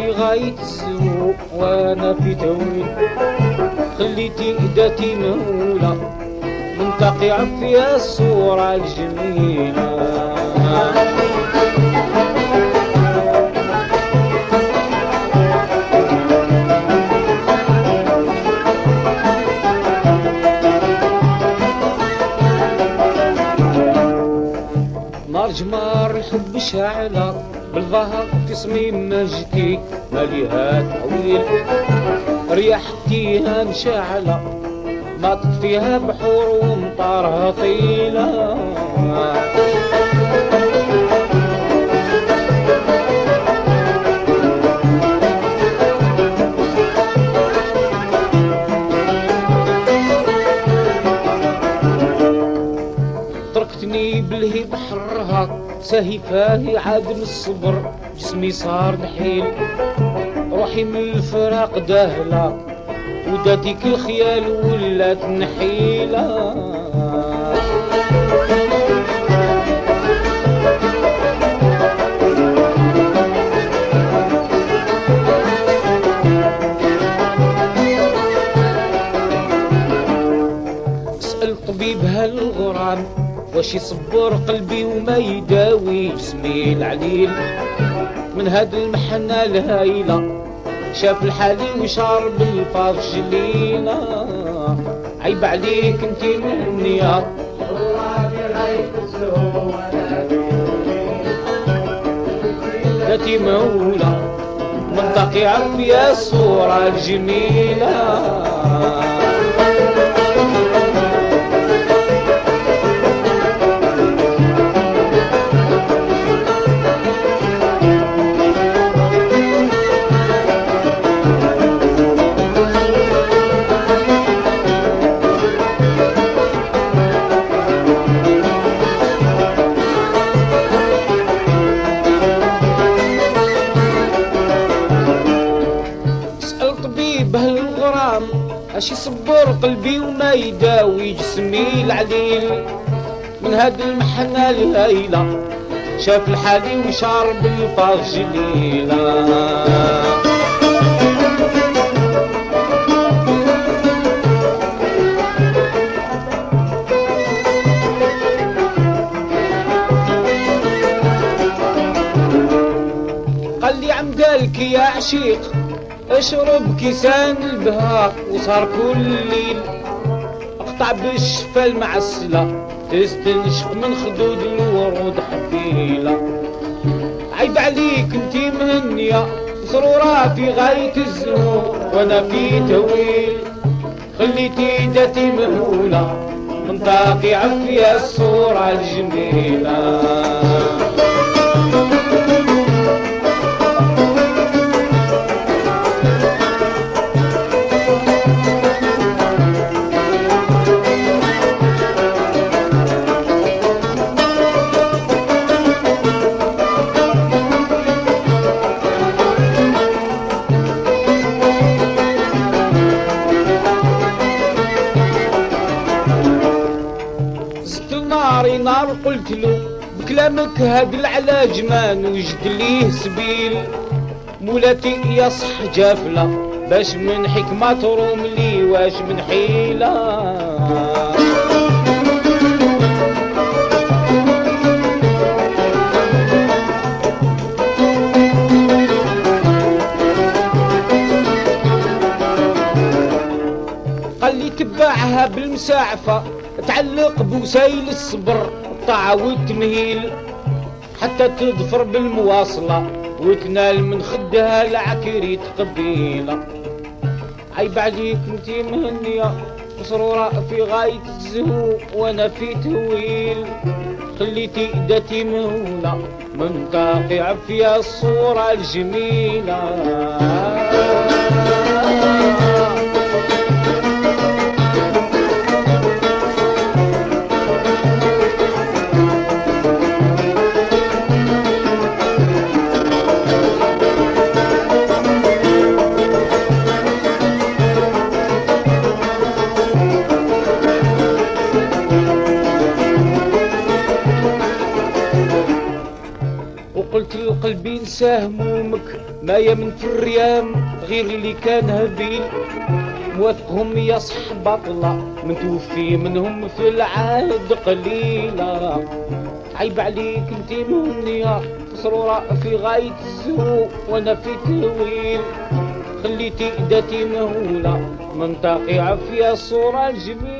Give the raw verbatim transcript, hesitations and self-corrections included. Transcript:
في غاية السوق وانا في تويل، خليتي ايداتي مهولة منتقع فيها الصورة الجميلة. نار جمار الحب شاعلة بالظهر في صميم مجدي ماليها تعويل، ريحتيها مشاعلة ماطت فيها بحور ومطارها طيلة. تركتني بالهيب حرها سهفاه عادم الصبر، جسمي صار نحيل روحي من الفراق داهلة، وداتك الخيال ولات نحيلة. اسأل طبيب هالغرام واش يصبر قلبي وما يداوي جسمي العليل، من هاد المحنة الهايلة شاف الحالي وشعر بالفاظ جليلة. عيب عليك انتي منية ذاتي مولى منطقي عفية الصورة الجميلة. اش يصبر قلبي وما يداوي جسمي العليل، من هاد المحنة الهايلة شاف الحالي وشعر بالفاظ جليلة. قال لي عم قالك يا عشيق اشرب كيسان البهار، وصار كل ليل اقطع بالشفا المعسلة تستنشق من خدود الورود حفيلة. عيب عليك انتي مهنية مسرورة في غاية الزهور وانا في تويل، خليتي ذاتي مهولة منطقي عفية الصورة الجميلة. ناري نار قلت له بكلامك هاد العلاج ما نوجد ليه سبيل، مولاتي يصح جافلة باش من حكمة تروم لي واش من حيلة. قال لي تبعها بالمساعفة تعلق بوسايل الصبر الطاعة والتمهيل حتى تظفر بالمواصلة وتنال من خدها العكريت قبيلة. عيب عليك انتي مهنية مسرورة في غاية الزهو وانا في تويل، خليتي ذاتي مهولة منطقي عفية الصورة الجميلة. قلت القلب ينسى همومك ما يمن في الريام غير اللي كان هبيل موافقهم يا صح بطلة من توفي منهم في العهد قليلة عيب عليك انتي مهنية مسرورة في غاية الزهو وانا في تهويل خليتي ايداتي مهولة منطقي عافية صورة جميلة